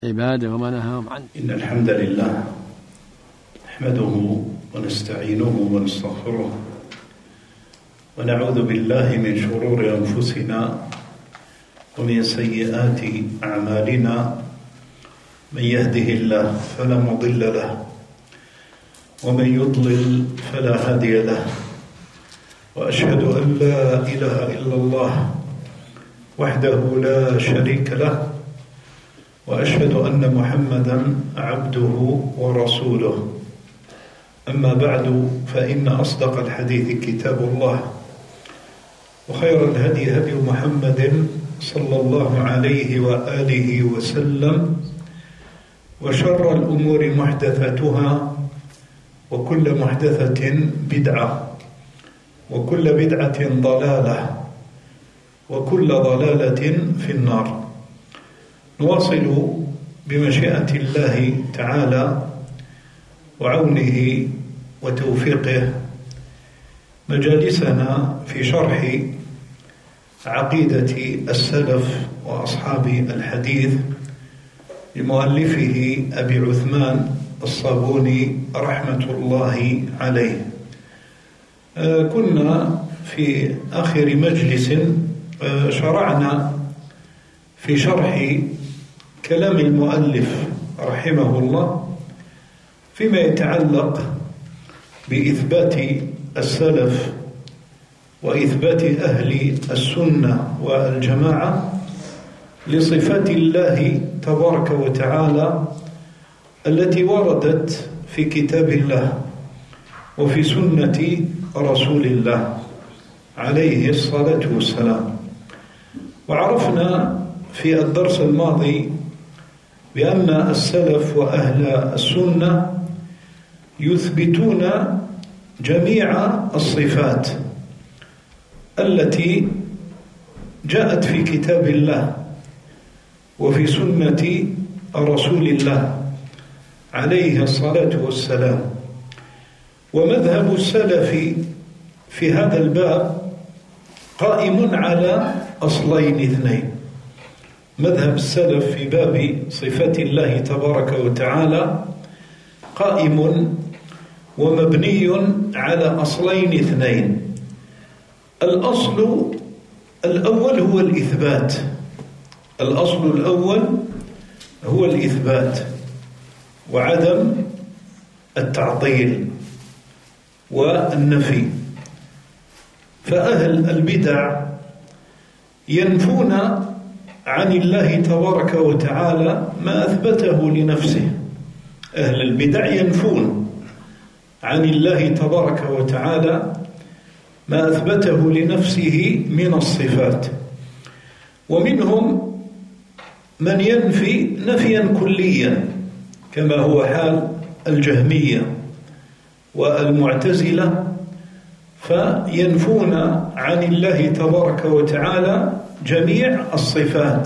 عباده وما نهاهم عنه. إن الحمد لله نحمده ونستعينه ونستغفره ونعوذ بالله من شرور أنفسنا ومن سيئات أعمالنا. من يهده الله فلا مضل له ومن يضلل فلا هادي له، وأشهد أن لا إله إلا الله وحده لا شريك له، وأشهد أن محمدًا عبده ورسوله. أما بعد، فإن أصدق الحديث كتاب الله، وخير الهدي هدي محمد صلى الله عليه وآله وسلم، وشر الأمور محدثاتها، وكل محدثة بدعة، وكل بدعة ضلالة، وكل ضلالة في النار. نواصل بمشيئة الله تعالى وعونه وتوفيقه مجالسنا في شرح عقيدة السلف وأصحاب الحديث لمؤلفه أبي عثمان الصابوني رحمة الله عليه. كنا في آخر مجلس شرعنا في شرح كلام المؤلف رحمه الله فيما يتعلق بإثبات السلف وإثبات أهل السنة والجماعة لصفات الله تبارك وتعالى التي وردت في كتاب الله وفي سنة رسول الله عليه الصلاة والسلام. وعرفنا في الدرس الماضي بأن السلف وأهل السنة يثبتون جميع الصفات التي جاءت في كتاب الله وفي سنة رسول الله عليه الصلاة والسلام. ومذهب السلف في هذا الباب قائم على أصلين اثنين. مذهب السلف في باب صفات الله تبارك وتعالى قائم ومبني على أصلين اثنين. الأصل الأول هو الإثبات. الأصل الأول هو الإثبات وعدم التعطيل والنفي. فأهل البدع ينفون عن الله تبارك وتعالى ما أثبته لنفسه. أهل البدع ينفون عن الله تبارك وتعالى ما أثبته لنفسه من الصفات، ومنهم من ينفي نفيا كليا كما هو حال الجهمية والمعتزلة، فينفون عن الله تبارك وتعالى جميع الصفات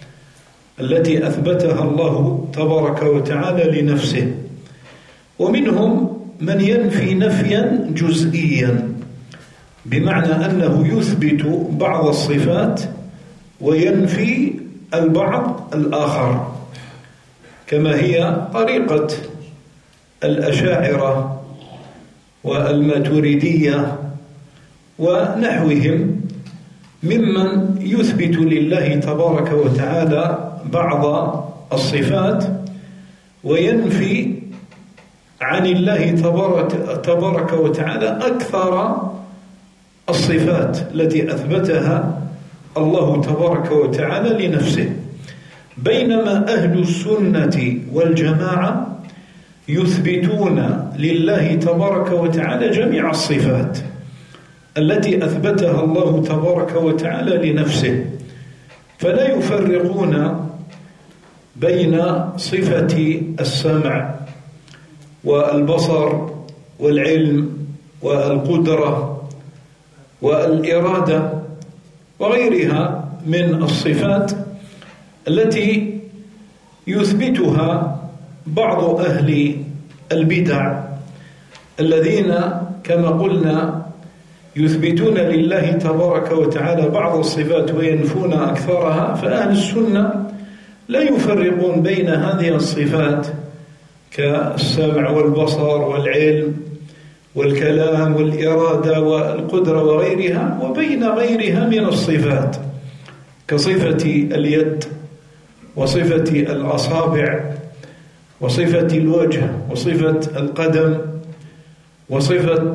التي أثبتها الله تبارك وتعالى لنفسه. ومنهم من ينفي نفيا جزئيا، بمعنى أنه يثبت بعض الصفات وينفي البعض الآخر، كما هي طريقة الأشاعرة والماتريدية ونحوهم ممن يثبت لله تبارك وتعالى بعض الصفات وينفي عن الله تبارك وتعالى أكثر الصفات التي أثبتها الله تبارك وتعالى لنفسه. بينما أهل السنة والجماعة يثبتون لله تبارك وتعالى جميع الصفات التي أثبتها الله تبارك وتعالى لنفسه، فلا يفرقون بين صفة السمع والبصر والعلم والقدرة والإرادة وغيرها من الصفات التي يثبتها بعض أهل البدع الذين كما قلنا يثبتون لله تبارك وتعالى بعض الصفات وينفون أكثرها. فأهل السنة لا يفرقون بين هذه الصفات كالسمع والبصر والعلم والكلام والإرادة والقدرة وغيرها، وبين غيرها من الصفات كصفة اليد وصفة الأصابع وصفة الوجه وصفة القدم وصفة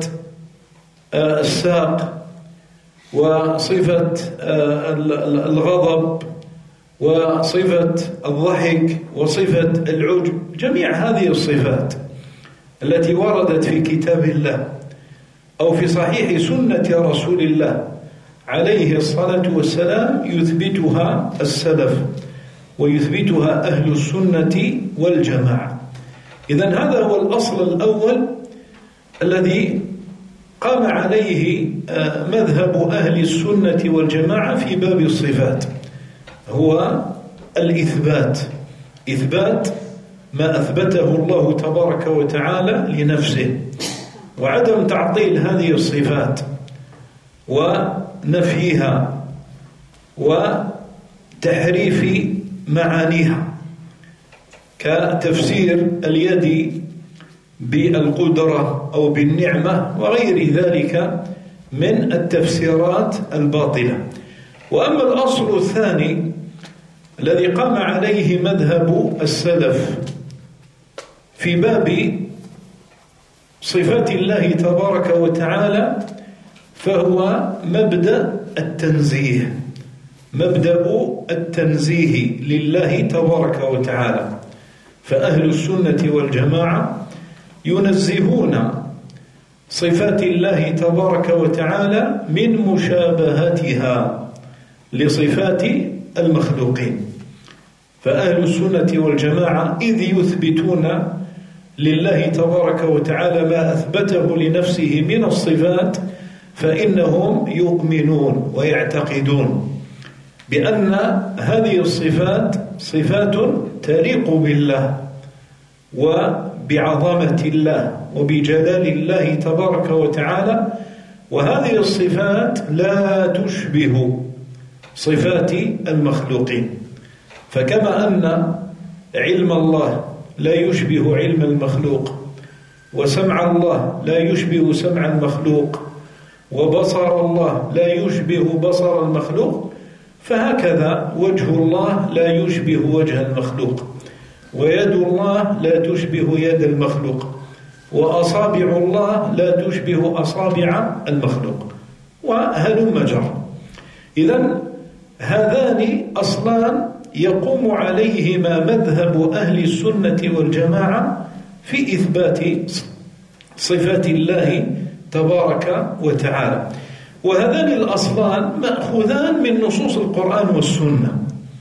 الساق وصفة الغضب وصفة الضحك وصفة العجب. جميع هذه الصفات التي وردت في كتاب الله أو في صحيح سنة رسول الله عليه الصلاة والسلام يثبتها السلف ويثبتها أهل السنة والجماعة. إذن هذا هو الأصل الأول الذي قام عليه مذهب أهل السنة والجماعة في باب الصفات، هو الإثبات، إثبات ما أثبته الله تبارك وتعالى لنفسه، وعدم تعطيل هذه الصفات ونفيها وتحريف معانيها، كتفسير اليد بالقدرة أو بالنعمة وغير ذلك من التفسيرات الباطلة. وأما الأصل الثاني الذي قام عليه مذهب السلف في باب صفات الله تبارك وتعالى فهو مبدأ التنزيه، مبدأ التنزيه لله تبارك وتعالى. فأهل السنة والجماعة ينزهون صفات الله تبارك وتعالى من مشابهتها لصفات المخلوقين. فأهل السنة والجماعة إذ يثبتون لله تبارك وتعالى ما أثبته لنفسه من الصفات فإنهم يؤمنون ويعتقدون بأن هذه الصفات صفات تليق بالله وبعظمة الله وبجلال الله تبارك وتعالى، وهذه الصفات لا تشبه صفات المخلوقين. فكما أن علم الله لا يشبه علم المخلوق، وسمع الله لا يشبه سمع المخلوق، وبصر الله لا يشبه بصر المخلوق، فهكذا وجه الله لا يشبه وجه المخلوق، ويد الله لا تشبه يد المخلوق، وأصابع الله لا تشبه أصابع المخلوق، وهلم جر. إذن هذان أصلان يقوم عليهما مذهب أهل السنة والجماعة في إثبات صفات الله تبارك وتعالى. وهذان الأصلان مأخوذان من نصوص القرآن والسنة،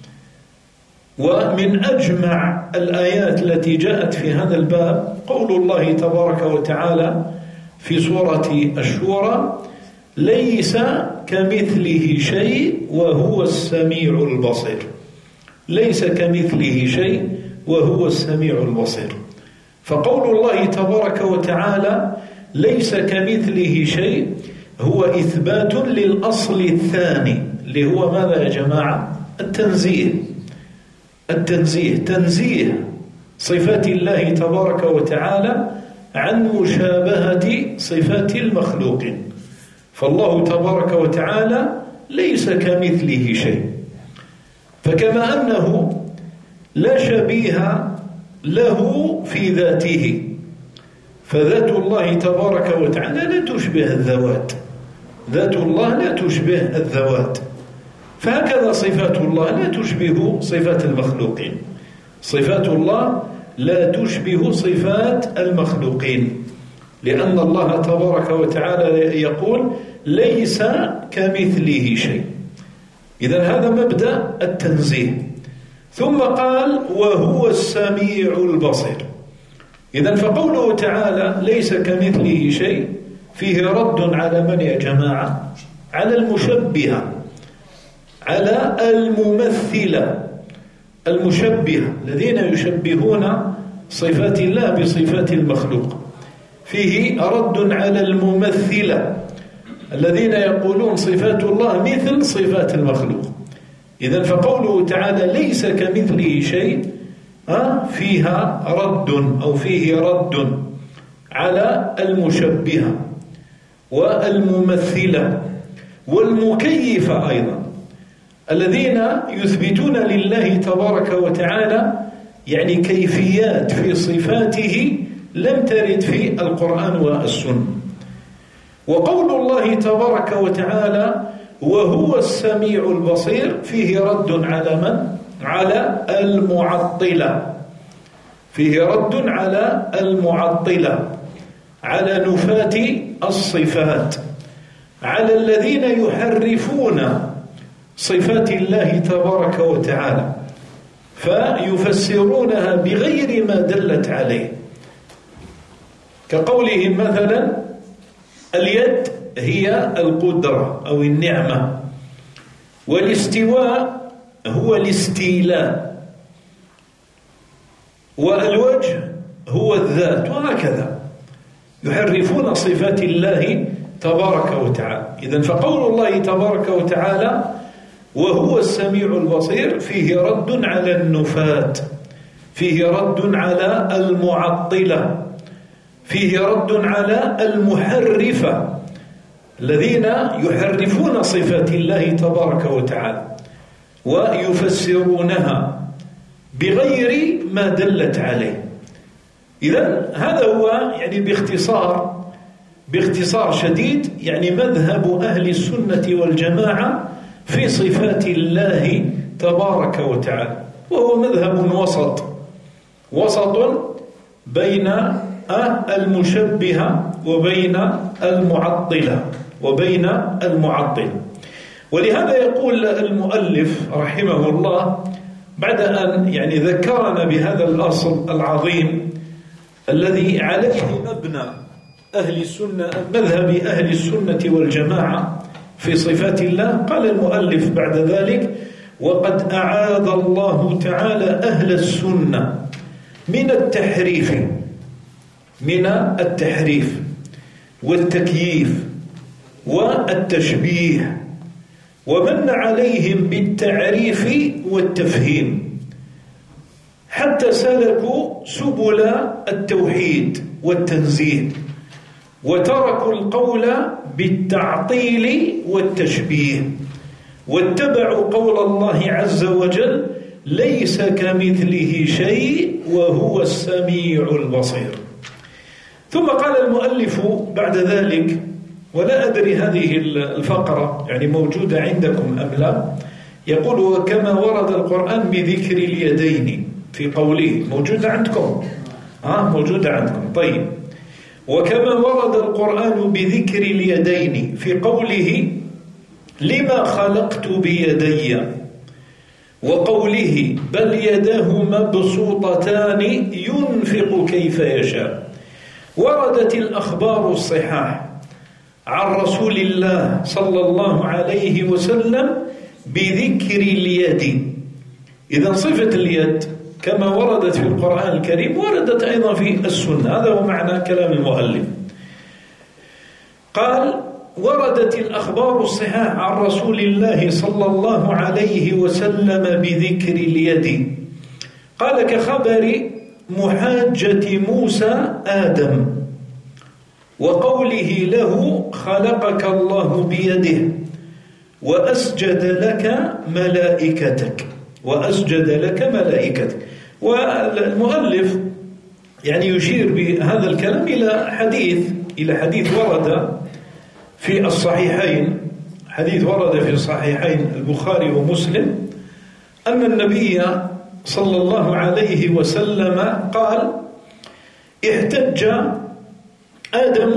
ومن أجمع الآيات التي جاءت في هذا الباب قول الله تبارك وتعالى في سورة الشورى: ليس كمثله شيء وهو السميع البصير. ليس كمثله شيء وهو السميع البصير. فقول الله تبارك وتعالى ليس كمثله شيء هو إثبات للأصل الثاني اللي هو ماذا يا جماعة؟ التنزيه. التنزيه، تنزيه صفات الله تبارك وتعالى عن مشابهة صفات المخلوقين. فالله تبارك وتعالى ليس كمثله شيء، فكما أنه لا شبيه له في ذاته، فذات الله تبارك وتعالى لا تشبه الذوات، ذات الله لا تشبه الذوات، فهكذا صفات الله لا تشبه صفات المخلوقين. صفات الله لا تشبه صفات المخلوقين، لأن الله تبارك وتعالى يقول ليس كمثله شيء. إذن هذا مبدأ التنزيه. ثم قال وهو السميع البصير. إذن فقوله تعالى ليس كمثله شيء فيه رد على من يا جماعة؟ على المشبهة، على الممثلة، المشبهة الذين يشبهون صفات الله بصفات المخلوق. فيه رد على الممثلة الذين يقولون صفات الله مثل صفات المخلوق. إذن فقوله تعالى ليس كمثله شيء فيها رد أو فيه رد على المشبهة والممثلة والمكيفة أيضا، الذين يثبتون لله تبارك وتعالى يعني كيفيات في صفاته لم ترد في القرآن والسنة. وقول الله تبارك وتعالى وهو السميع البصير فيه رد على من؟ على المعطلة، فيه رد على المعطلة، على نفاة الصفات، على الذين يحرفون صفات الله تبارك وتعالى فيفسرونها بغير ما دلت عليه، كقولهم مثلا اليد هي القدرة أو النعمة، والاستواء هو الاستيلاء، والوجه هو الذات، وهكذا يحرفون صفات الله تبارك وتعالى. إذن فقول الله تبارك وتعالى وهو السميع البصير فيه رد على النفاة، فيه رد على المعطلة، فيه رد على المحرفة الذين يحرفون صفات الله تبارك وتعالى ويفسرونها بغير ما دلت عليه. إذن هذا هو يعني باختصار شديد يعني مذهب أهل السنة والجماعة في صفات الله تبارك وتعالى، وهو مذهب وسط بين المشبهة وبين المعطلة. ولهذا يقول المؤلف رحمه الله بعد أن يعني ذكرنا بهذا الأصل العظيم الذي عليه مبنى مذهب أهل السنة والجماعة في صفات الله، قال المؤلف بعد ذلك وقد أعاذ الله تعالى أهل السنة من التحريف والتكييف والتشبيه، ومن عليهم بالتعريف والتفهيم حتى سلكوا سبل التوحيد والتنزيه، وتركوا القول بالتعطيل والتشبيه، واتبعوا قول الله عز وجل ليس كمثله شيء وهو السميع البصير. ثم قال المؤلف بعد ذلك، ولا أدري هذه الفقرة يعني موجودة عندكم أم لا، يقول وكما ورد القرآن بذكر اليدين في قوله، موجودة عندكم؟ موجودة عندكم. طيب، وكما ورد القرآن بذكر اليدين في قوله لما خلقت بيدي، وقوله بل يداه مبسوطتان ينفق كيف يشاء. وردت الأخبار الصحاح عن رسول الله صلى الله عليه وسلم بذكر اليد. إذن صفة اليد كما وردت في القرآن الكريم وردت أيضا في السنة، هذا هو معنى كلام المؤلف. قال وردت الأخبار الصحاح عن رسول الله صلى الله عليه وسلم بذكر اليد، قال كخبر محاجة موسى آدم، وقوله له خلقك الله بيده وأسجد لك ملائكتك، والمؤلف يعني يشير بهذا الكلام إلى حديث ورد في الصحيحين، حديث ورد في الصحيحين البخاري ومسلم، أن النبي صلى الله عليه وسلم قال احتج آدم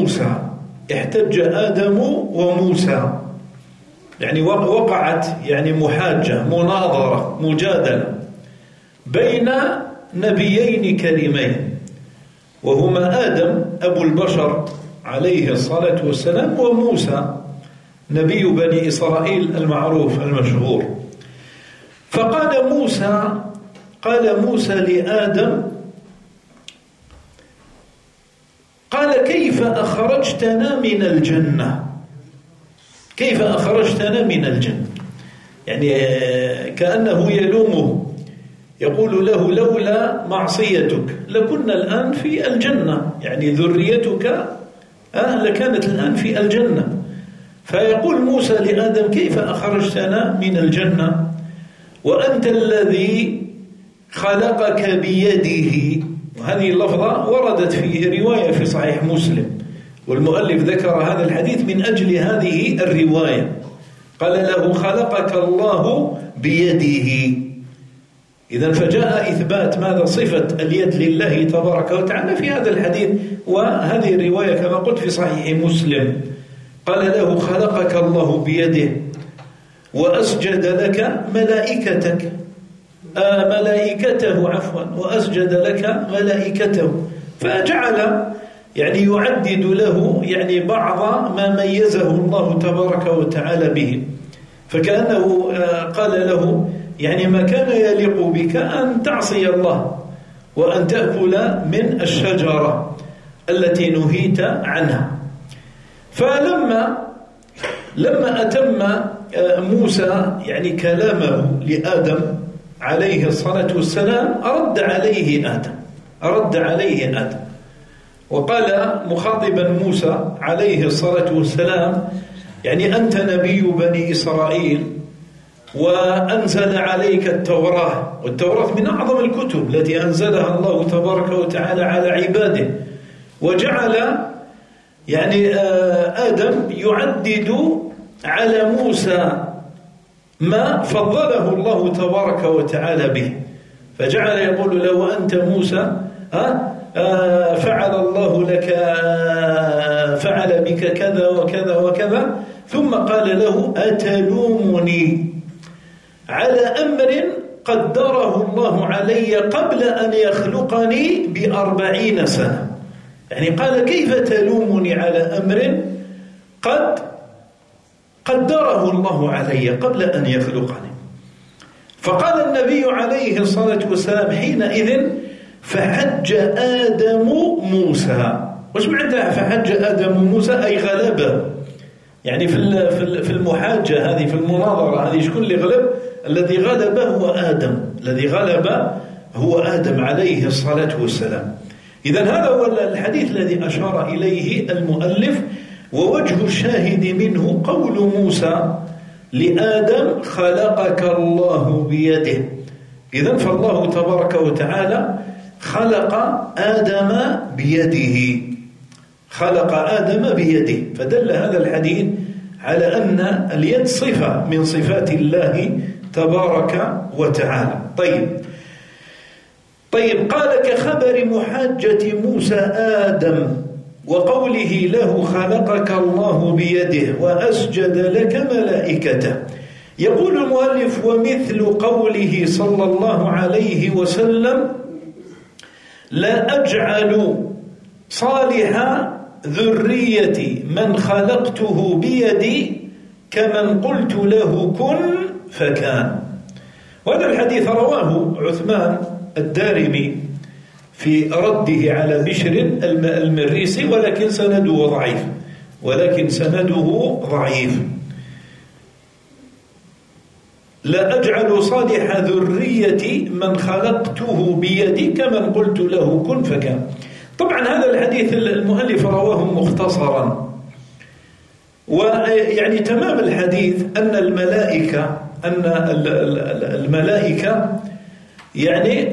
وموسى، يعني وقعت يعني محاجة، مناظرة، مجادلة بين نبيين كريمين، وهما آدم أبو البشر عليه الصلاة والسلام، وموسى نبي بني إسرائيل المعروف المشهور. فقال موسى لآدم قال كيف أخرجتنا من الجنة؟ يعني كأنه يلومه، يقول له لولا معصيتك لكنا الآن في الجنة، يعني ذريتك لكانت الآن في الجنة. فيقول موسى لآدم كيف أخرجتنا من الجنة وأنت الذي خلقك بيده. وهذه اللفظة وردت في رواية في صحيح مسلم، والمؤلف ذكر هذا الحديث من أجل هذه الرواية. قال له خلقك الله بيده. إذن فجاء إثبات ماذا؟ صفة اليد لله تبارك وتعالى في هذا الحديث، وهذه الرواية كما قلت في صحيح مسلم. قال له خلقك الله بيده وأسجد لك ملائكته وأسجد لك ملائكته. فجعل يعني يعدد له يعني بعض ما ميزه الله تبارك وتعالى به، فكأنه قال له يعني ما كان يليق بك أن تعصي الله وأن تأكل من الشجرة التي نهيت عنها. فلما أتم موسى يعني كلامه لآدم عليه الصلاة والسلام رد عليه آدم وقال مخاطبا موسى عليه الصلاة والسلام يعني أنت نبي بني إسرائيل وأنزل عليك التوراة، والتوراة من أعظم الكتب التي أنزلها الله تبارك وتعالى على عباده. وجعل يعني آدم يعدد على موسى ما فضله الله تبارك وتعالى به، فجعل يقول له أنت موسى فعل الله لك فعل بك كذا وكذا وكذا، ثم قال له أتلومني على أمر قدره الله علي قبل أن يخلقني ب40 سنة. يعني قال كيف تلومني على أمر قد قدره الله علي قبل أن يخلقني؟ فقال النبي عليه الصلاة والسلام حينئذ فحج آدم موسى. وش معنى فحج آدم موسى؟ أي غلبه، يعني في المحاجة هذه، في المناظرة هذه، شكون اللي غلب؟ الذي غلب هو آدم، الذي غلب هو آدم عليه الصلاة والسلام. إذن هذا هو الحديث الذي أشار إليه المؤلف، ووجه الشاهد منه قول موسى لآدم خلقك الله بيده. إذن فالله تبارك وتعالى خلق آدم بيده، فدل هذا الحديث على أن اليد صفة من صفات الله تبارك وتعالى. طيب قال كخبر محاجة موسى آدم وقوله له خلقك الله بيده وأسجد لك ملائكته. يقول المؤلف ومثل قوله صلى الله عليه وسلم لا أجعل صالح ذريتي من خلقته بيدي كمن قلت له كن فكان. وهذا الحديث رواه عثمان الدارمي في رده على بشر المريسي، ولكن سنده ضعيف. لا أجعل صالح ذريتي من خلقته بيدي كمن قلت له كن فكان. طبعا هذا الحديث المؤلف رواه مختصرا، ويعني تمام الحديث أن الملائكة يعني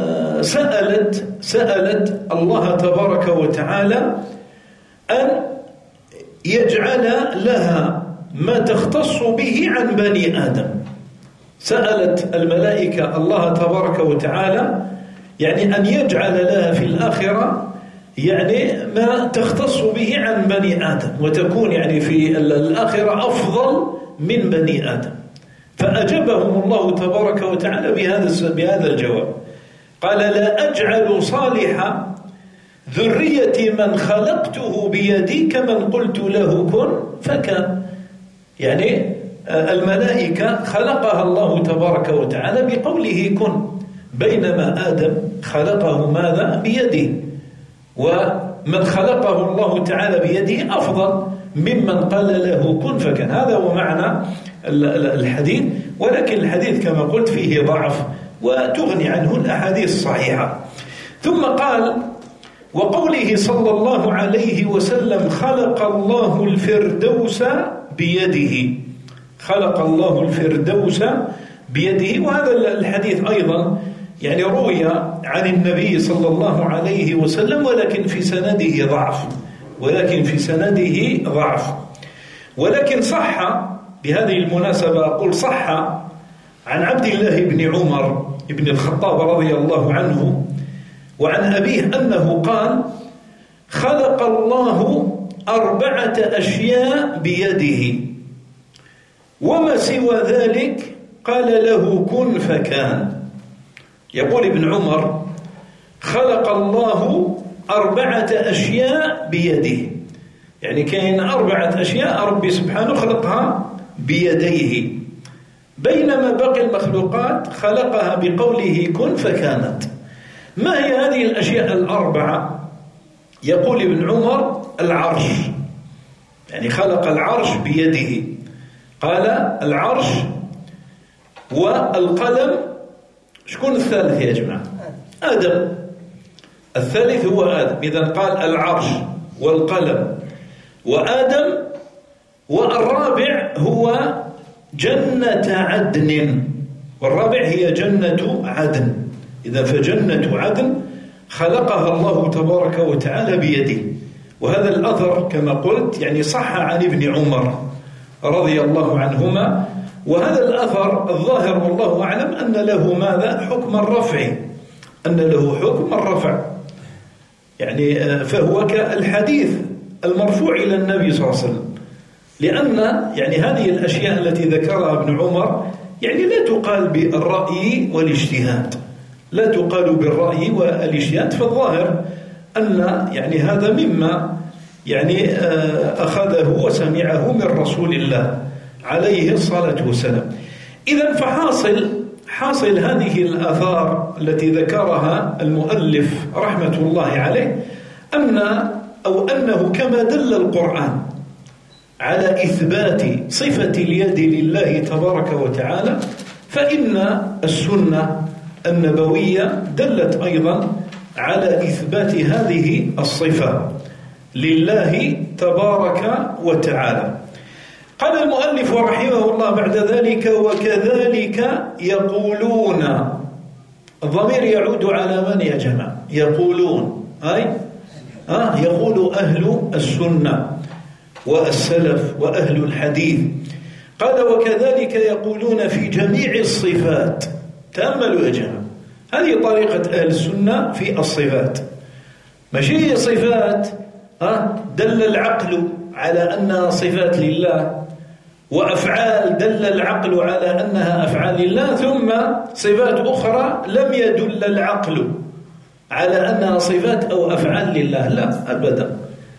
سألت الله تبارك وتعالى أن يجعل لها ما تختص به عن بني آدم. سألت الملائكة الله تبارك وتعالى يعني أن يجعل لها في الآخرة يعني ما تختص به عن بني آدم، وتكون يعني في الآخرة أفضل من بني آدم. فأجابهم الله تبارك وتعالى بهذا الجواب، قال لا أجعل صالح ذرية من خلقته بيدي كمن قلت له كن فكان. يعني الملائكة خلقها الله تبارك وتعالى بقوله كن، بينما آدم خلقه ماذا؟ بيده، ومن خلقه الله تعالى بيده أفضل ممن قال له كن فكان. هذا هو معنى الحديث، ولكن الحديث كما قلت فيه ضعف وتغني عنه الأحاديث الصحيحة. ثم قال: وقوله صلى الله عليه وسلم: خلق الله الفردوس بيده. خلق الله الفردوس بيده. وهذا الحديث أيضا يعني روي عن النبي صلى الله عليه وسلم، ولكن في سنده ضعف. ولكن صح، بهذه المناسبة أقول صح عن عبد الله بن عمر بن الخطاب رضي الله عنه وعن أبيه أنه قال: خلق الله 4 أشياء بيده، وما سوى ذلك قال له كن فكان. يقول ابن عمر: خلق الله 4 أشياء بيده، يعني كاين 4 أشياء ربي سبحانه خلقها بيديه، بينما باقي المخلوقات خلقها بقوله كن فكانت. ما هي هذه الأشياء 4؟ يقول ابن عمر: العرش، يعني خلق العرش بيده. قال: العرش والقلم. شكون الثالث يا جماعة؟ آدم. الثالث هو آدم. إذن قال العرش والقلم وآدم. والرابع هو جنة عدن، والرابع هي جنة عدن. إذا فجنة عدن خلقها الله تبارك وتعالى بيده. وهذا الأثر كما قلت يعني صح عن ابن عمر رضي الله عنهما. وهذا الأثر الظاهر والله أعلم أن له ماذا؟ حكم الرفع، أن له حكم الرفع، يعني فهو كالحديث المرفوع إلى النبي صلى الله عليه وسلم، لأن يعني هذه الأشياء التي ذكرها ابن عمر يعني لا تقال بالرأي والاجتهاد، لا تقال بالرأي والاجتهاد. فالظاهر أن يعني هذا مما يعني أخذه وسمعه من رسول الله عليه الصلاة والسلام. إذن حاصل هذه الآثار التي ذكرها المؤلف رحمة الله عليه أنه كما دل القرآن على إثبات صفة اليد لله تبارك وتعالى، فإن السنة النبوية دلت أيضا على إثبات هذه الصفة لله تبارك وتعالى. قال المؤلف رحمه الله بعد ذلك: وكذلك يقولون. الضمير يعود على من يا جماعة؟ يقولون، يقول أهل السنة والسلف وأهل الحديث. قال: وكذلك يقولون في جميع الصفات. تأملوا يا جماعة، هذه طريقة أهل السنة في الصفات، ماشي صفات دل العقل على أنها صفات لله، وأفعال دل العقل على أنها أفعال لله، ثم صفات أخرى لم يدل العقل على أنها صفات أو أفعال لله. لا أبدا.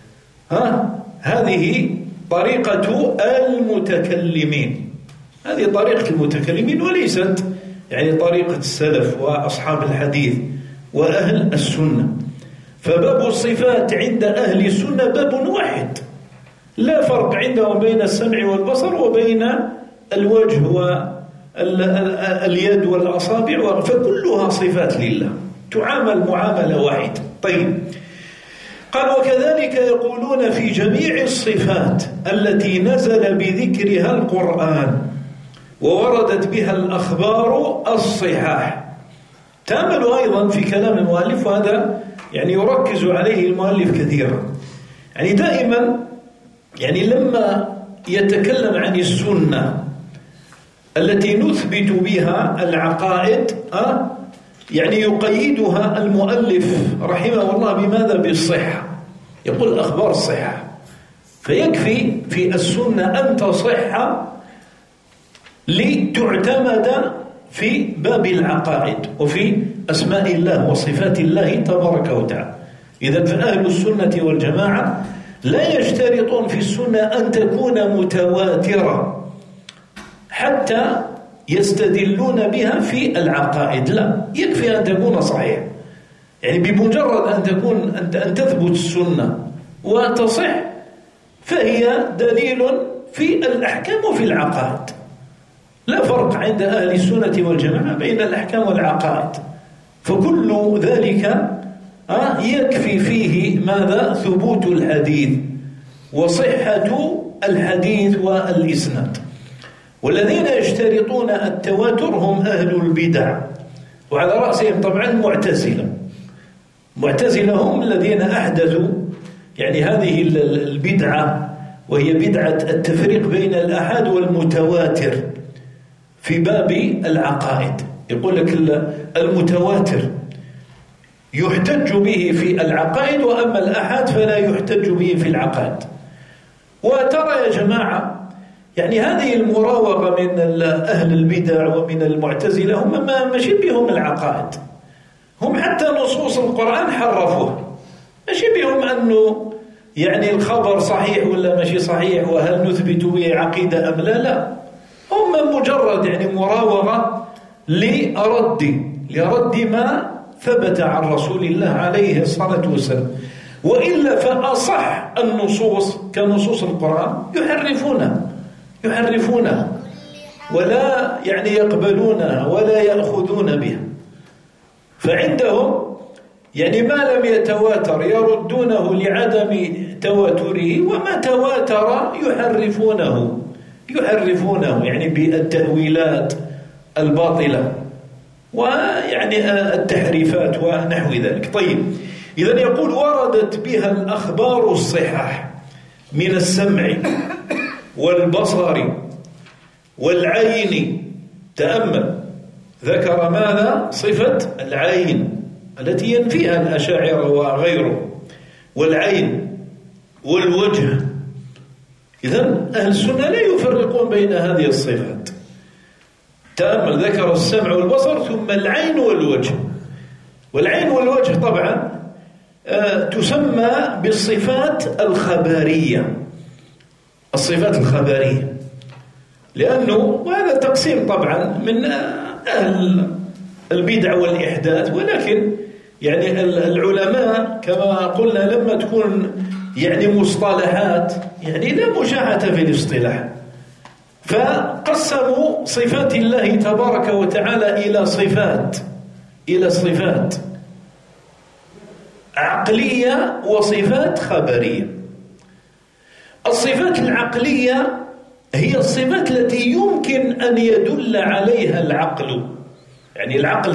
هذه طريقة المتكلمين، هذه طريقة المتكلمين وليست يعني طريقة السلف وأصحاب الحديث وأهل السنة. فباب الصفات عند أهل السنة باب واحد، لا فرق عندهم بين السمع والبصر وبين الوجه واليد والأصابع، فكلها صفات لله تعامل معاملة واحدة. طيب، قال: وكذلك يقولون في جميع الصفات التي نزل بذكرها القرآن ووردت بها الأخبار الصحاح. تأملوا أيضا في كلام المؤلف، وهذا يعني يركز عليه المؤلف كثيرا. يعني دائما يعني لما يتكلم عن السنة التي نثبت بها العقائد يعني يقيدها المؤلف رحمه الله بماذا؟ بالصحة. يقول الأخبار الصحة، فيكفي في السنة أن تصح لتعتمد في باب العقائد وفي أسماء الله وصفات الله تبارك وتعالى. إذن فأهل السنة والجماعة لا يشترطون في السنة أن تكون متواترة حتى يستدلون بها في العقائد، لا، يكفي أن تكون صحيحة. يعني بمجرد أن تثبت السنة وتصح فهي دليل في الأحكام وفي العقائد. لا فرق عند أهل السنة والجماعة بين الأحكام والعقائد، فكل ذلك يكفي فيه ماذا؟ ثبوت الحديث وصحة الحديث والإسناد. والذين يشترطون التواتر هم أهل البدع، وعلى رأسهم طبعا المعتزلة. هم الذين أحدثوا يعني هذه البدعة، وهي بدعة التفريق بين الأحاد والمتواتر في باب العقائد. يقول لك المتواتر يحتج به في العقائد، وأما الأحاد فلا يحتج به في العقائد. وترى يا جماعة يعني هذه المراوغة من أهل البدع ومن المعتزلة هم ما ماشي بهم العقائد، هم حتى نصوص القرآن حرفوها، ماشي بهم أنه يعني الخبر صحيح ولا ماشي صحيح، وهل نثبت به عقيدة أم لا. هم مجرد يعني مراوغة لرد ما ثبت عن رسول الله عليه الصلاة والسلام. وإلا فأصح النصوص كنصوص القرآن يحرفونها ولا يعني يقبلونها ولا يأخذون بها. فعندهم يعني ما لم يتواتر يردونه لعدم تواتره، وما تواتر يحرفونه يعني بالتأويلات الباطلة ويعني التحريفات ونحو ذلك. طيب، إذن يقول وردت بها الأخبار الصحاح من السمع والبصر والعين. تأمل، ذكر ماذا؟ صفة العين التي ينفيها الأشاعرة وغيره، والعين والوجه. إذن أهل السنة لا يفرقون بين هذه الصفات. تأمل، ذكر السمع والبصر ثم العين والوجه. والعين والوجه طبعا تسمى بالصفات الخبرية، الصفات الخبرية، لأنه وهذا تقسيم طبعا من أهل البدع والإحداث، ولكن يعني العلماء كما قلنا لما تكون يعني مصطلحات يعني لا مشاحة في الاصطلاح، فقسموا صفات الله تبارك وتعالى إلى صفات عقلية وصفات خبرية. الصفات العقلية هي الصفات التي يمكن أن يدل عليها العقل، يعني العقل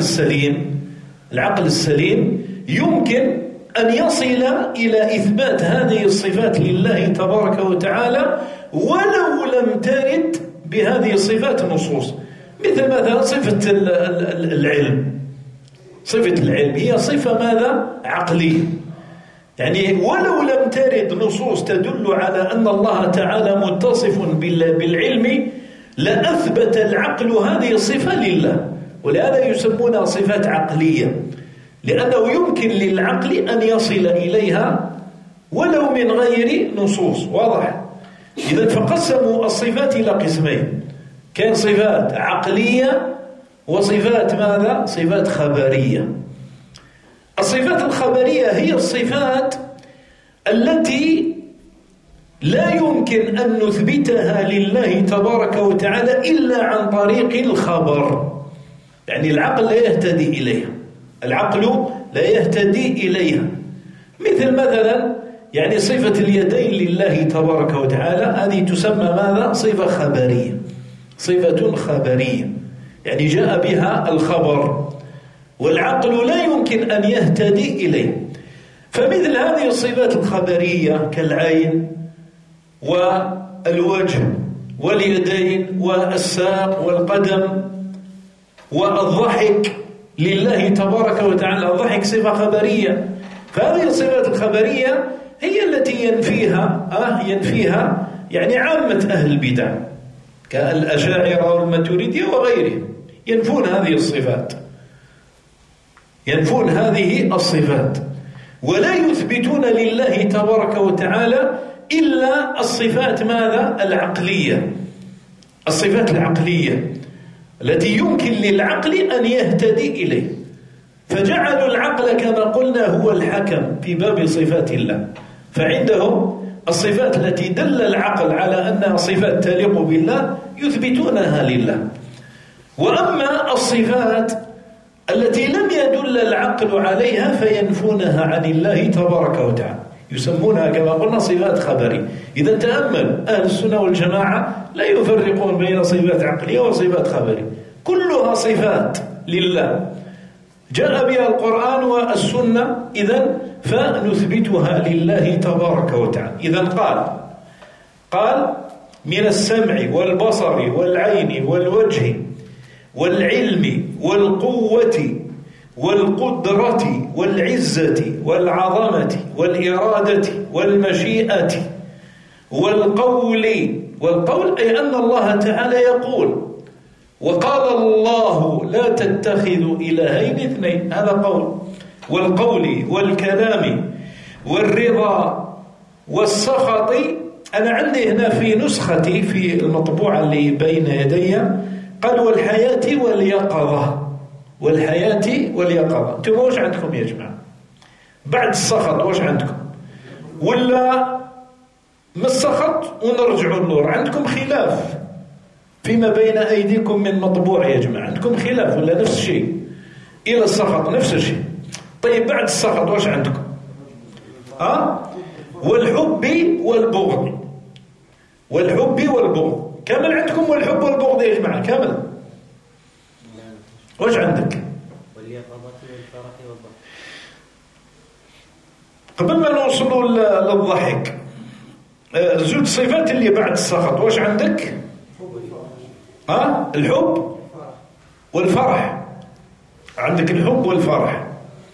السليم يمكن أن يصل إلى إثبات هذه الصفات لله تبارك وتعالى ولو لم ترد بهذه الصفات نصوص. مثلا صفة العلم. صفة العلم هي صفة ماذا؟ عقلية، يعني ولو لم ترد نصوص تدل على أن الله تعالى متصف بالعلم لأثبت العقل هذه الصفة لله، ولهذا يسمونها صفات عقلية، لأنه يمكن للعقل أن يصل إليها ولو من غير نصوص. واضح؟ إذن فقسموا الصفات إلى قسمين، كان صفات عقلية وصفات ماذا؟ صفات خبرية. الصفات الخبرية هي الصفات التي لا يمكن أن نثبتها لله تبارك وتعالى إلا عن طريق الخبر، يعني العقل لا يهتدي إليها. مثلا يعني صفة اليدين لله تبارك وتعالى هذه تسمى ماذا؟ صفة خبرية، يعني جاء بها الخبر والعقل لا يمكن أن يهتدي إليه. فمثل هذه الصفات الخبرية كالعين والوجه واليدين والساق والقدم والضحك لله تبارك وتعالى، الضحك صفة خبرية. فهذه الصفات الخبرية هي التي ينفيها يعني عامة أهل البدع كالأشاعرة والماتريدية وغيرهم، ينفون هذه الصفات ولا يثبتون لله تبارك وتعالى إلا الصفات ماذا؟ الصفات العقلية التي يمكن للعقل أن يهتدي إليه. فجعلوا العقل كما قلنا هو الحكم في باب صفات الله، فعندهم الصفات التي دل العقل على أنها صفات تليق بالله يثبتونها لله. وأما الصفات التي لم يدل العقل عليها فينفونها عن الله تبارك وتعالى، يسمونها كما قلنا صفات خبرية. إذا تأمل أهل السنة والجماعة لا يفرقون بين صفات عقلية وصفات خبرية، كلها صفات لله جاء بها القرآن والسنة، إذن فنثبتها لله تبارك وتعالى. إذن قال من السمع والبصر والعين والوجه والعلم والقوة والقدرة والعزة والعظمة والإرادة والمشيئة والقول أي أن الله تعالى يقول، وقال الله لا تتخذوا إلهين اثنين، هذا قول، والقول والكلام والرضا والسخط. أنا عندي هنا في نسختي في المطبوعة اللي بين يدي قال والحياة واليقظة، والحياة واليقظة. أنتم وش عندكم يا جماعة بعد السخط؟ وش عندكم؟ ولا من السخط ونرجعوا النور؟ عندكم خلاف فيما بين أيديكم من مطبوع يا جماعة، عندكم خلاف ولا نفس الشيء؟ إلى السخط نفس الشيء. طيب بعد السخط وش عندكم؟ والحب والبغض، والحب والبغض كامل عندكم، والحب والبغض يا جماعة كامل. وش عندك؟ واليقظة والفرح والضحك. قبل ما نوصلوا للضحك، زوج صفات اللي بعد السخط وش عندك؟ الحب والفرح، عندك الحب والفرح.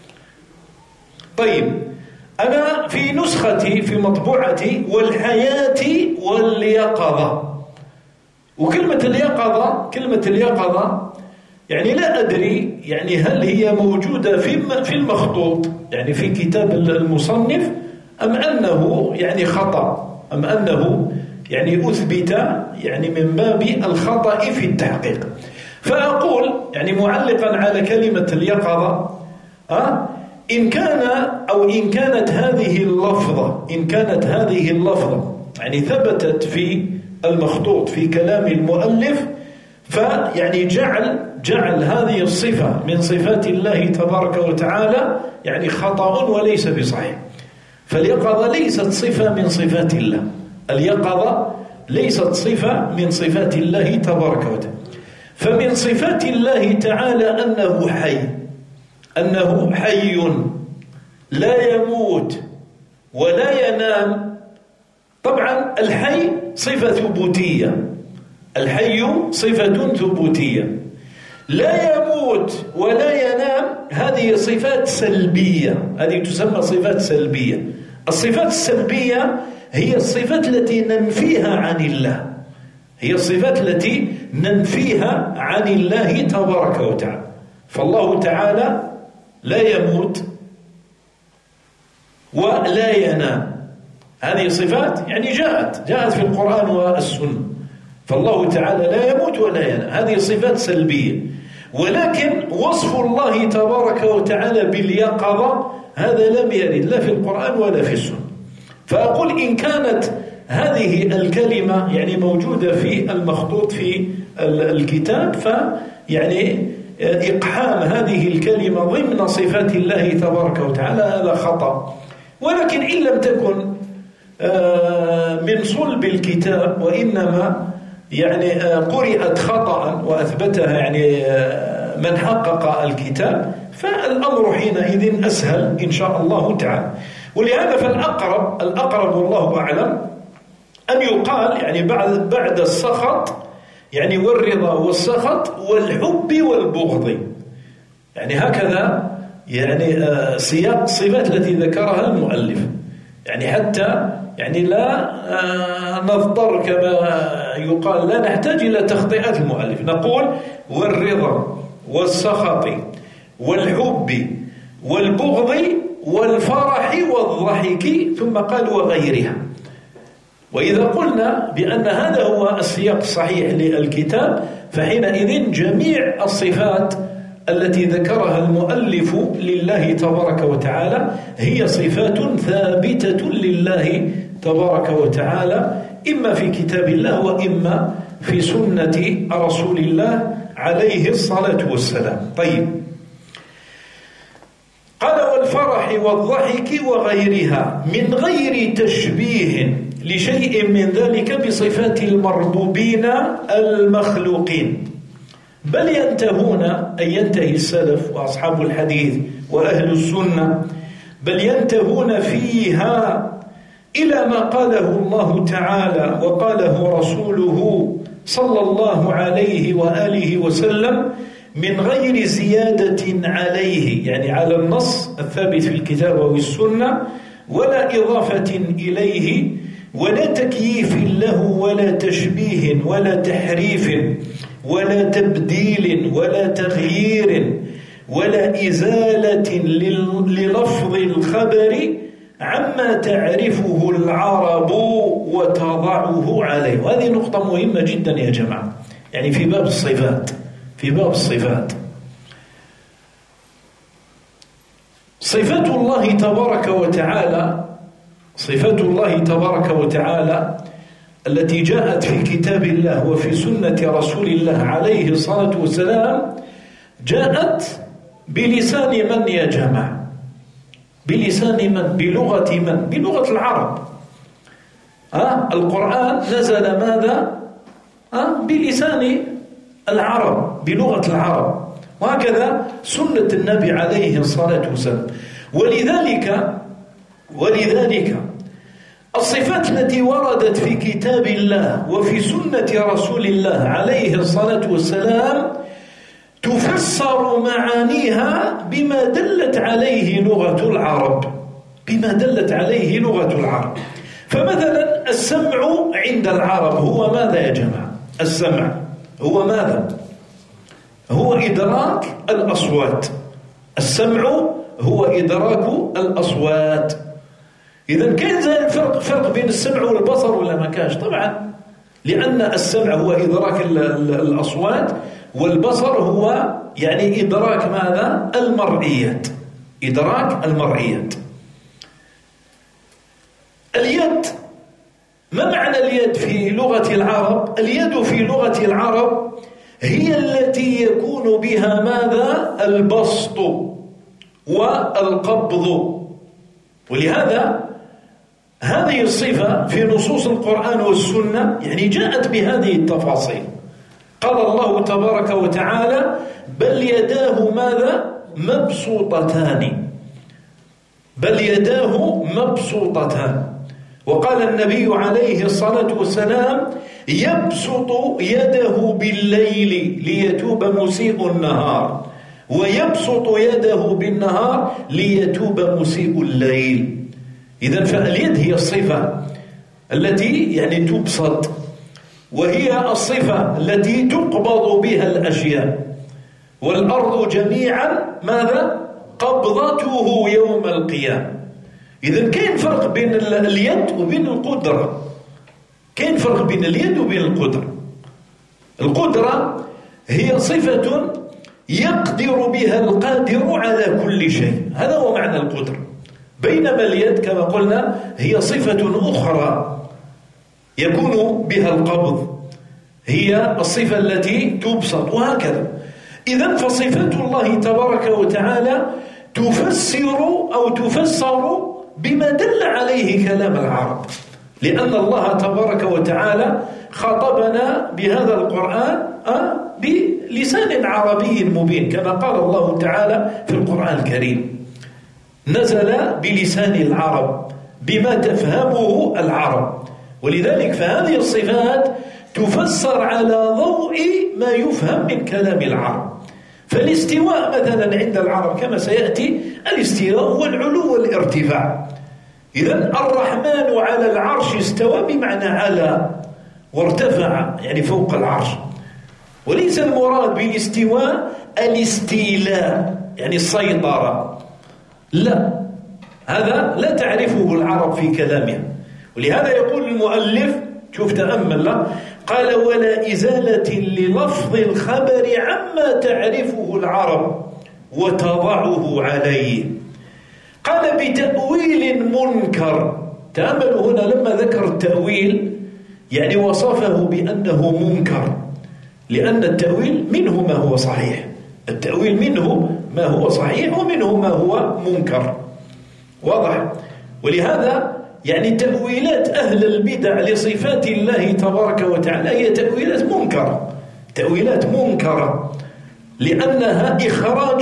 طيب أنا في نسختي في مطبوعتي والحياة واليقظة، وكلمة اليقظة يعني لا أدري يعني هل هي موجودة في المخطوط يعني في كتاب المصنف أم أنه يعني خطأ، أم أنه يعني أثبت يعني من باب الخطأ في التحقيق. فأقول يعني معلقا على كلمة اليقظة، إن كانت هذه اللفظة يعني ثبتت في المخطوط في كلام المؤلف، فيعني جعل هذه الصفة من صفات الله تبارك وتعالى يعني خطأ وليس بصحيح. فاليقظة ليست صفة من صفات الله، اليقظة ليست صفة من صفات الله تبارك وتعالى. فمن صفات الله تعالى أنه حي لا يموت ولا ينام. طبعا الحي صفة ثبوتية، الحي صفة ثبوتية. لا يموت ولا ينام هذه صفات سلبية، هذه تسمى صفات سلبية. الصفات السلبية هي الصفات التي ننفيها عن الله، هي الصفات التي ننفيها عن الله تبارك وتعالى. فالله تعالى لا يموت ولا ينام، هذه صفات يعني جاءت في القرآن والسنة. فالله تعالى لا يموت ولا ينام، هذه صفات سلبية. ولكن وصف الله تبارك وتعالى باليقظة هذا لم يرد لا في القرآن ولا في السنة. فأقول إن كانت هذه الكلمة يعني موجودة في المخطوط في الكتاب، فيعني إقحام هذه الكلمة ضمن صفات الله تبارك وتعالى هذا خطأ. ولكن إن لم تكن من صلب الكتاب وإنما يعني قرئت خطأ وأثبتها يعني من حقق الكتاب، فالأمر حينئذ أسهل إن شاء الله تعالى. ولهذا فالأقرب والله أعلم أن يقال يعني بعد السخط يعني والرضا والسخط والحب والبغض، يعني هكذا يعني سياق الصفات التي ذكرها المؤلف، يعني حتى يعني لا نضطر كما يقال، لا نحتاج إلى تخطئات المؤلف، نقول والرضا والسخط والحب والبغض والفرح والضحك، ثم قال وغيرها. وإذا قلنا بأن هذا هو السياق الصحيح للكتاب، فحينئذ جميع الصفات التي ذكرها المؤلف لله تبارك وتعالى هي صفات ثابتة لله تبارك وتعالى، إما في كتاب الله وإما في سنة رسول الله عليه الصلاة والسلام. طيب، قال والفرح والضحك وغيرها من غير تشبيه لشيء من ذلك بصفات المربوبين المخلوقين، بل ينتهون، أي ينتهي السلف وأصحاب الحديث وأهل السنة، بل ينتهون فيها إلى ما قاله الله تعالى وقاله رسوله صلى الله عليه وآله وسلم من غير زيادة عليه، يعني على النص الثابت في الكتاب والسنة، ولا إضافة إليه، ولا تكييف له، ولا تشبيه، ولا تحريف، ولا تبديل، ولا تغيير، ولا إزالة للفظ الخبر عما تعرفه العرب وتضعه عليه. وهذه نقطة مهمة جدا يا جماعة، يعني في باب الصفات، في باب الصفات. صفات الله تبارك وتعالى، صفات الله تبارك وتعالى التي جاءت في كتاب الله وفي سنة رسول الله عليه الصلاة والسلام جاءت بلسان من يا جماعة؟ بلسان من؟ بلغة من؟ بلغة العرب. القرآن نزل ماذا؟ بلسان العرب، بلغة العرب، وهكذا سنة النبي عليه الصلاة والسلام. ولذلك الصفات التي وردت في كتاب الله وفي سنة رسول الله عليه الصلاة والسلام تفسر معانيها بما دلت عليه لغة العرب، بما دلت عليه لغة العرب. فمثلا السمع عند العرب هو ماذا يا جماعة؟ السمع هو ماذا؟ هو إدراك الأصوات. السمع هو إدراك الأصوات. إذن كان زي فرق بين السمع والبصر ولا ما كانش؟ طبعا، لأن السمع هو إدراك الأصوات، والبصر هو يعني إدراك ماذا؟ المرئيات، إدراك المرئيات. اليد، ما معنى اليد في لغة العرب؟ اليد في لغة العرب هي التي يكون بها ماذا؟ البسط والقبض. ولهذا هذه الصفة في نصوص القرآن والسنة يعني جاءت بهذه التفاصيل. قال الله تبارك وتعالى بل يداه ماذا؟ مبسوطتان، بل يداه مبسوطتان. وقال النبي عليه الصلاة والسلام يبسط يده بالليل ليتوب مسيء النهار، ويبسط يده بالنهار ليتوب مسيء الليل. إذن فاليد هي الصفة التي يعني تبسط، وهي الصفة التي تقبض بها الأشياء. والأرض جميعا ماذا؟ قبضته يوم القيامة. إذن كاين فرق بين اليد وبين القدرة، كاين فرق بين اليد وبين القدرة. القدرة هي صفة يقدر بها القادر على كل شيء، هذا هو معنى القدرة. بينما اليد كما قلنا هي صفة أخرى يكون بها القبض، هي الصفة التي تبسط، وهكذا. إذن فصفات الله تبارك وتعالى تفسر بما دل عليه كلام العرب، لأن الله تبارك وتعالى خاطبنا بهذا القرآن بلسان عربي مبين، كما قال الله تعالى في القرآن الكريم نزل بلسان العرب بما تفهمه العرب. ولذلك فهذه الصفات تفسر على ضوء ما يفهم من كلام العرب. فالاستواء مثلا عند العرب كما سيأتي، الاستواء هو العلو والارتفاع. إذن الرحمن على العرش استوى بمعنى على وارتفع، يعني فوق العرش. وليس المراد بالاستواء الاستيلاء يعني السيطرة، لا، هذا لا تعرفه العرب في كلامها. ولهذا يقول المؤلف، شوف تأمل له، قال ولا إزالة للفظ الخبر عما تعرفه العرب وتضعه عليه. قال بتأويل منكر. تأملوا هنا لما ذكر التأويل يعني وصفه بأنه منكر، لأن التأويل منه ما هو صحيح، التأويل منه ما هو صحيح ومنه ما هو منكر، واضح؟ ولهذا يعني تأويلات أهل البدع لصفات الله تبارك وتعالى هي تأويلات منكرة، تأويلات منكرة، لأنها إخراج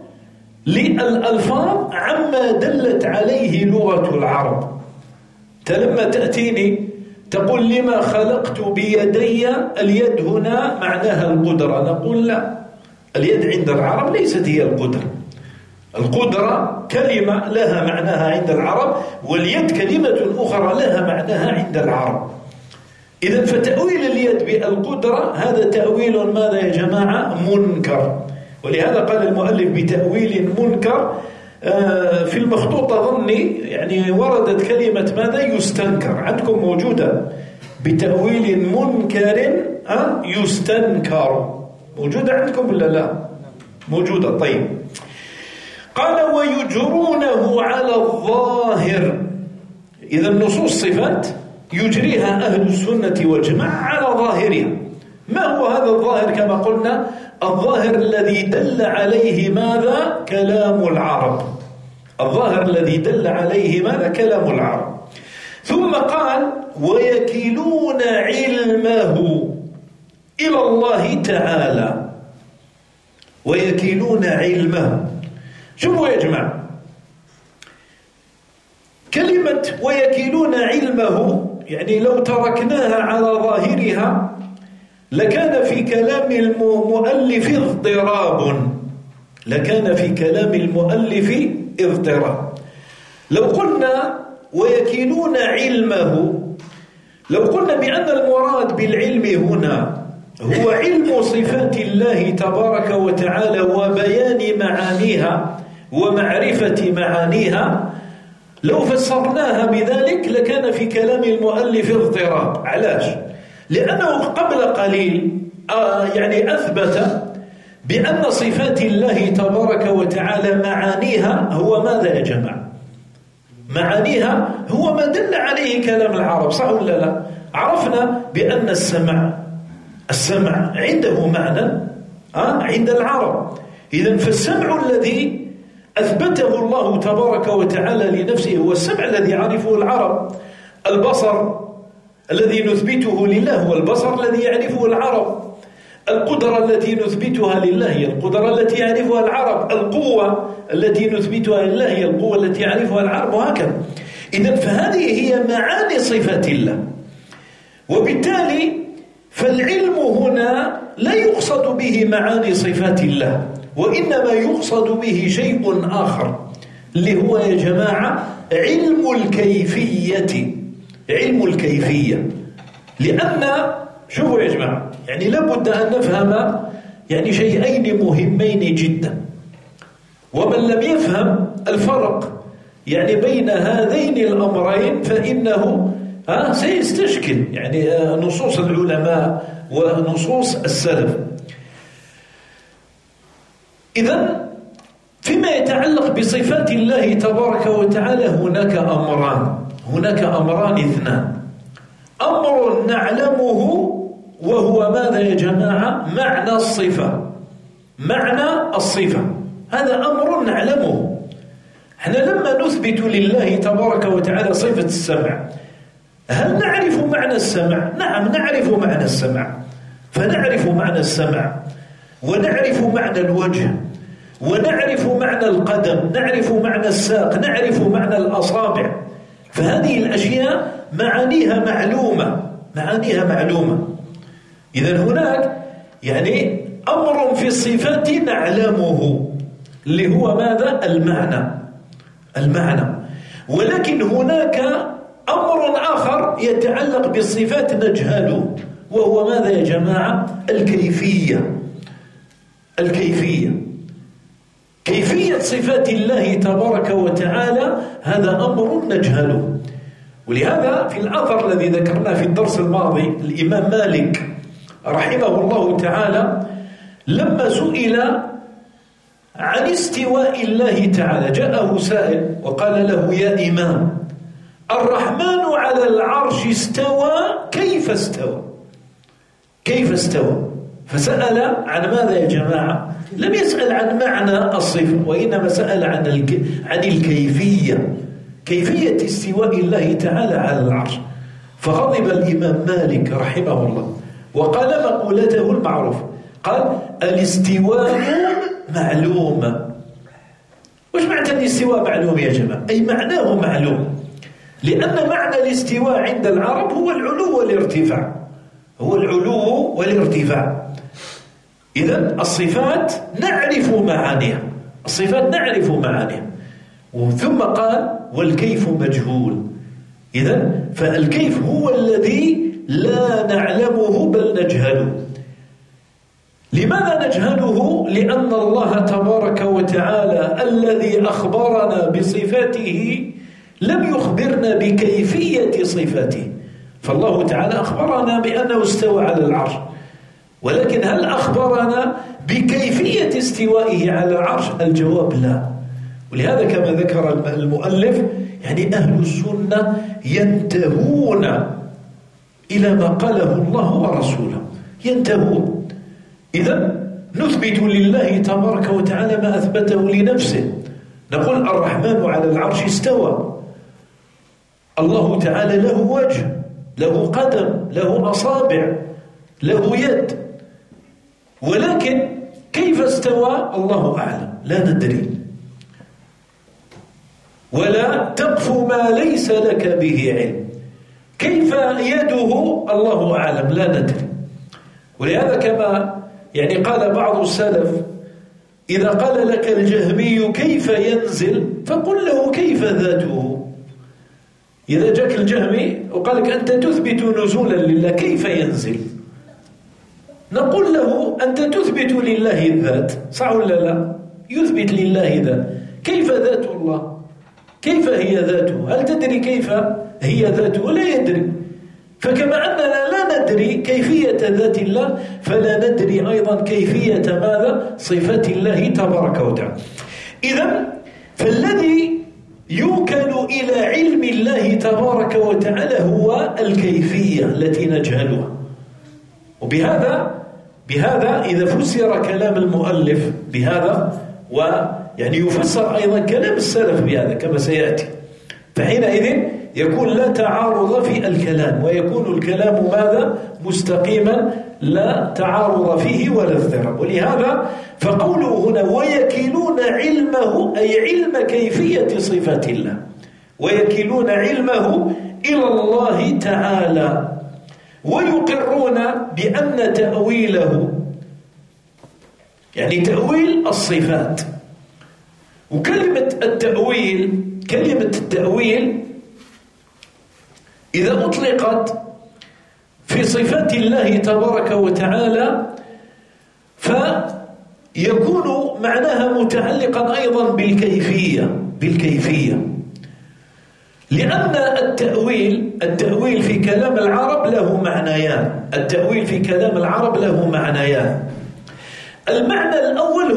للألفاظ عما دلت عليه لغة العرب. لما تأتيني تقول لما خلقت بيدي، اليد هنا معناها القدرة، نقول لا، اليد عند العرب ليست هي القدرة، القدرة كلمة لها معناها عند العرب، واليد كلمة أخرى لها معناها عند العرب. إذن فتأويل اليد بالقدرة هذا تأويل ماذا يا جماعة؟ منكر. ولهذا قال المؤلف بتأويل منكر. في المخطوط ظني يعني وردت كلمة ماذا؟ يستنكر، عندكم موجودة بتأويل منكر يستنكر، موجودة عندكم ولا لا؟ موجودة. طيب، قال ويجرونه على الظاهر. إذا النصوص صفات يجريها أهل السنة والجماعة على ظاهرها. ما هو هذا الظاهر؟ كما قلنا الظاهر الذي دل عليه ماذا؟ كلام العرب، الظاهر الذي دل عليه ماذا؟ كلام العرب. ثم قال ويكلون علمه إلى الله تعالى، ويكلون علمه. شوفوا يا جماعة، كلمة ويكلون علمه يعني لو تركناها على ظاهرها لكان في كلام المؤلف اضطراب، لكان في كلام المؤلف اضطراب. لو قلنا ويكلون علمه، لو قلنا بأن المراد بالعلم هنا هو علم صفات الله تبارك وتعالى وبيان معانيها ومعرفة معانيها، لو فسرناها بذلك لكان في كلام المؤلف اضطراب. علاش؟ لأنه قبل قليل يعني أثبت بأن صفات الله تبارك وتعالى معانيها هو ماذا يا جماعة؟ معانيها هو ما دل عليه كلام العرب، صح ولا لا؟ عرفنا بأن السمع عنده معنى عند العرب. إذن فالسمع الذي أثبته الله تبارك وتعالى لنفسه هو السمع الذي يعرفه العرب. البصر الذي نثبته لله هو البصر الذي يعرفه العرب. القدرة التي نثبتها لله هي القدرة التي يعرفها العرب. القوة التي نثبتها لله هي القوة التي يعرفها العرب، وهكذا. إذن فهذه هي معاني صفات الله، وبالتالي فالعلم هنا لا يقصد به معاني صفات الله، وإنما يقصد به شيء آخر اللي هو يا جماعة علم الكيفية، علم الكيفية. لأن شوفوا يا جماعة، يعني لابد أن نفهم يعني شيئين مهمين جدا، ومن لم يفهم الفرق يعني بين هذين الأمرين فإنه سيستشكل يعني نصوص العلماء ونصوص السلف. إذن فيما يتعلق بصفات الله تبارك وتعالى هناك أمران اثنان. أمر نعلمه وهو ماذا يا جماعة؟ معنى الصفة، معنى الصفة، هذا أمر نعلمه. احنا لما نثبت لله تبارك وتعالى صفة السمع، هل نعرف معنى السمع؟ نعم نعرف معنى السمع، فنعرف معنى السمع ونعرف معنى الوجه ونعرف معنى القدم، نعرف معنى الساق، نعرف معنى الأصابع. فهذه الأشياء معانيها معلومة. إذن هناك يعني أمر في الصفات نعلمه اللي هو ماذا؟ المعنى. ولكن هناك أمر آخر يتعلق بالصفات نجهله، وهو ماذا يا جماعة؟ كيفية صفات الله تبارك وتعالى هذا أمر نجهله. ولهذا في الأثر الذي ذكرناه في الدرس الماضي الإمام مالك رحمه الله تعالى لما سئل عن استواء الله تعالى جاءه سائل وقال له يا إمام الرحمن على العرش استوى، كيف استوى؟ فسأل عن ماذا يا جماعة؟ لم يسأل عن معنى الصفة، وإنما سأل عن الكيفية، كيفية استواء الله تعالى على العرش. فغضب الإمام مالك رحمه الله وقال مقولته المعروفة، قال الاستواء معلوم. وش معنى الاستواء معلوم يا جماعة؟ أي معناه معلوم، لأن معنى الاستواء عند العرب هو العلو والارتفاع، هو العلو والارتفاع. إذن الصفات نعرف معانيها، الصفات نعرف معانيها. ثم قال والكيف مجهول. إذن فالكيف هو الذي لا نعلمه بل نجهله. لماذا نجهله؟ لأن الله تبارك وتعالى الذي أخبرنا بصفاته لم يخبرنا بكيفية صفاته. فالله تعالى أخبرنا بأنه استوى على العرش، ولكن هل أخبرنا بكيفية استوائه على العرش؟ الجواب لا. ولهذا كما ذكر المؤلف يعني أهل السنة ينتهون إلى ما قاله الله ورسوله، ينتهون. إذن نثبت لله تبارك وتعالى ما أثبته لنفسه، نقول الرحمن على العرش استوى، الله تعالى له وجه، له قدم، له أصابع، له يد، ولكن كيف استوى الله أعلم، لا ندري. ولا تقف ما ليس لك به علم، كيف يده الله أعلم، لا ندري. ولهذا كما يعني قال بعض السلف إذا قال لك الجهمي كيف ينزل فقل له كيف ذاته. إذا جاك الجهمي وقال لك أنت تثبت نزولا لله كيف ينزل، نقول له أنت تثبت لله الذات، صح ولا لا؟ يثبت لله ذات. كيف ذات الله؟ كيف هي ذاته؟ هل تدري كيف هي ذاته؟ لا يدري. فكما أننا لا ندري كيفية ذات الله فلا ندري أيضا كيفية ماذا؟ صفات الله تبارك وتعالى. إذن فالذي يوكل إلى علم الله تبارك وتعالى هو الكيفية التي نجهلها. وبهذا إذا فسر كلام المؤلف بهذا ويعني يفسر أيضا كلام السلف بهذا كما سيأتي، فحينئذ يكون لا تعارض في الكلام، ويكون الكلام ماذا؟ مستقيما، لا تعارض فيه ولا اضطراب. ولهذا فقوله هنا ويكلون علمه أي علم كيفية صفات الله، ويكلون علمه إلى الله تعالى، ويقرون بأن تأويله يعني تأويل الصفات. وكلمة التأويل، كلمة التأويل إذا أطلقت في صفات الله تبارك وتعالى فيكون معناها متعلقا أيضا بالكيفية، لأن التأويل في كلام العرب له معنيان. التأويل في كلام العرب له معنيان. المعنى الأول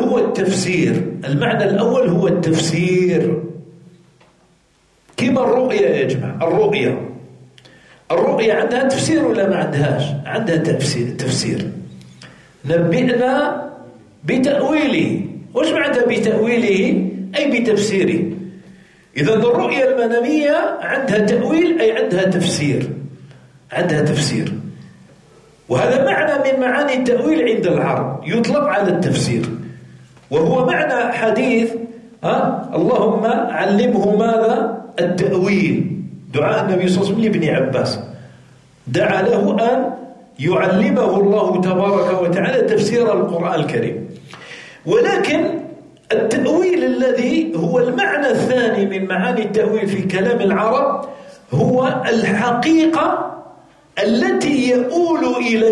هو التفسير، كما الرؤية يا جماعة. الرؤية عندها تفسير ولا ما عندهاش؟ عندها تفسير. نبئنا بتأويله. وش معنى بتأويله؟ أي بتفسيره. إذا الرؤية المنامية عندها تأويل أي عندها تفسير. وهذا معنى من معاني التأويل عند العرب، يطلق على التفسير، وهو معنى حديث اللهم علمه ماذا؟ التأويل. دعاء النبي صلى الله عليه وسلم لابن عباس، دعا له أن يعلمه الله تبارك وتعالى تفسير القرآن الكريم. ولكن التأويل الذي هو المعنى الثاني من معاني التأويل في كلام العرب هو الحقيقة التي يؤول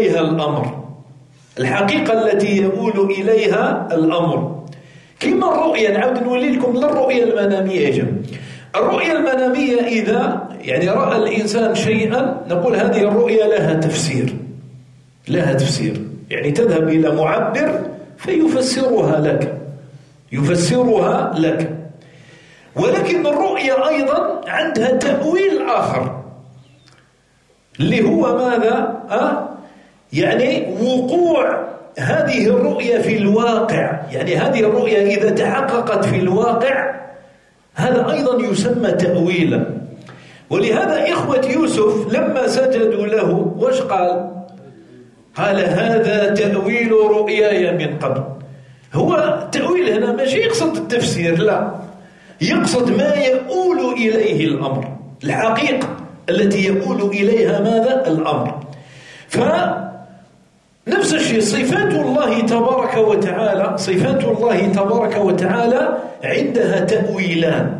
إليها الأمر، كما الرؤية. نعود نولي لكم للرؤية المنامية يا جماعة. الرؤية المنامية إذا يعني رأى الإنسان شيئا نقول هذه الرؤية لها تفسير، يعني تذهب إلى معبر فيفسرها لك. ولكن الرؤية أيضا عندها تأويل آخر اللي هو ماذا؟ يعني وقوع هذه الرؤية في الواقع، يعني هذه الرؤية إذا تحققت في الواقع هذا أيضا يسمى تأويلا. ولهذا إخوة يوسف لما سجدوا له وش قال؟ قال هذا تأويل رؤياي من قبل. هو تأويل هنا مش يقصد التفسير، لا، يقصد ما يؤول إليه الأمر، الحقيقة التي يؤول إليها ماذا؟ الأمر. فنفس الشيء صفات الله تبارك وتعالى، صفات الله تبارك وتعالى عندها تأويلان،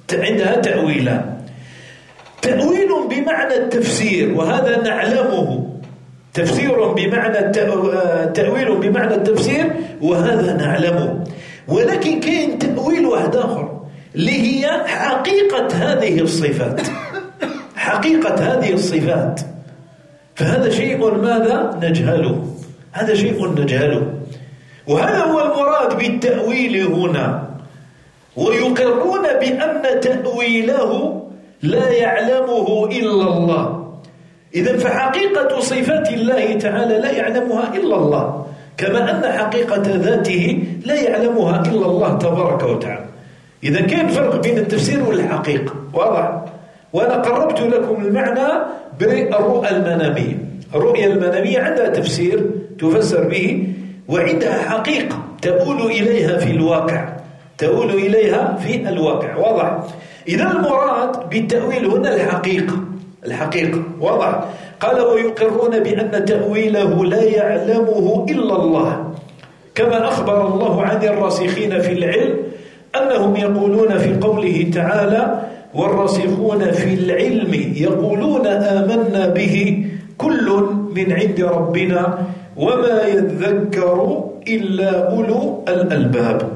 تأويل بمعنى التفسير وهذا نعلمه، تفسير بمعنى تأويل بمعنى التفسير وهذا نعلمه. ولكن كاين تأويل واحد آخر اللي هي حقيقة هذه الصفات، حقيقة هذه الصفات. فهذا شيء ماذا؟ نجهله، هذا شيء نجهله. وهذا هو المراد بالتأويل هنا. ويقرون بأن تأويله لا يعلمه إلا الله. إذن فحقيقة صفات الله تعالى لا يعلمها إلا الله، كما أن حقيقة ذاته لا يعلمها إلا الله تبارك وتعالى. إذا كان فرق بين التفسير والحقيقة واضح. وأنا قربت لكم المعنى بالرؤى المنامية. الرؤيا المنامية عندها تفسير تفسر به، وعندها حقيقة تؤول إليها في الواقع، تؤول إليها في الواقع واضح. إذا المراد بالتأويل هنا الحقيقة واضح. قال ويقرون بأن تأويله لا يعلمه إلا الله، كما أخبر الله عن الراسخين في العلم أنهم يقولون في قوله تعالى والراسخون في العلم يقولون آمنا به كل من عند ربنا وما يذكر إلا أولو الألباب.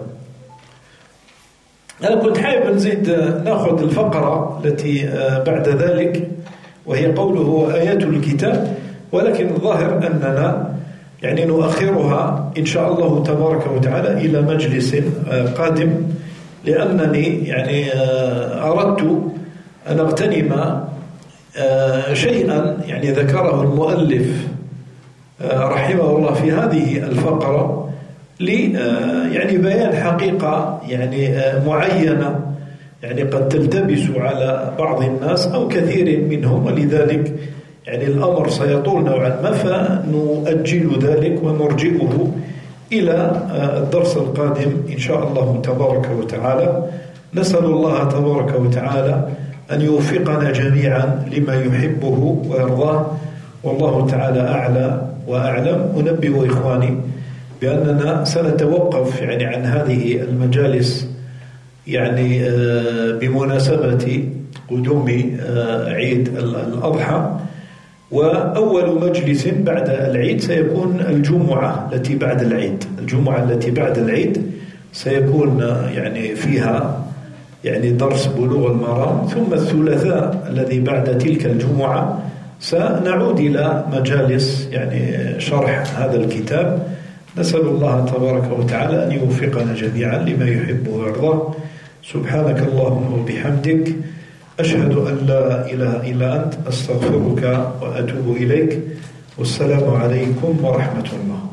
أنا كنت حابب نزيد ناخذ الفقرة التي بعد ذلك وهي قوله آيات الكتاب، ولكن الظاهر أننا يعني نؤخرها إن شاء الله تبارك وتعالى إلى مجلس قادم، لأنني يعني أردت أن أغتنم شيئا يعني ذكره المؤلف رحمه الله في هذه الفقرة يعني بيان حقيقة يعني معينة يعني قد تلتبس على بعض الناس أو كثير منهم، ولذلك يعني الأمر سيطول نوعا ما، فنؤجل ذلك ونرجئه إلى الدرس القادم إن شاء الله تبارك وتعالى. نسأل الله تبارك وتعالى أن يوفقنا جميعا لما يحبه ويرضاه، والله تعالى أعلى وأعلم. أنبه إخواني بأننا سنتوقف يعني عن هذه المجالس يعني بمناسبة قدوم عيد الأضحى، وأول مجلس بعد العيد سيكون الجمعة التي بعد العيد. الجمعة التي بعد العيد سيكون يعني فيها يعني درس بلوغ المرام، ثم الثلاثاء الذي بعد تلك الجمعة سنعود إلى مجالس يعني شرح هذا الكتاب. نسأل الله تبارك وتعالى أن يوفقنا جميعا لما يحبه ويرضاه. سبحانك اللهم وبحمدك، أشهد أن لا إله إلا أنت، أستغفرك وأتوب إليك، والسلام عليكم ورحمة الله.